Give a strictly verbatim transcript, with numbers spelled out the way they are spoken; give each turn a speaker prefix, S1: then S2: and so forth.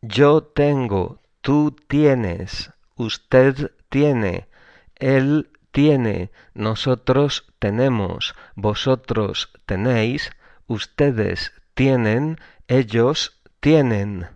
S1: Yo tengo, tú tienes, usted tiene, él tiene, nosotros tenemos, vosotros tenéis, ustedes tienen, ellos tienen.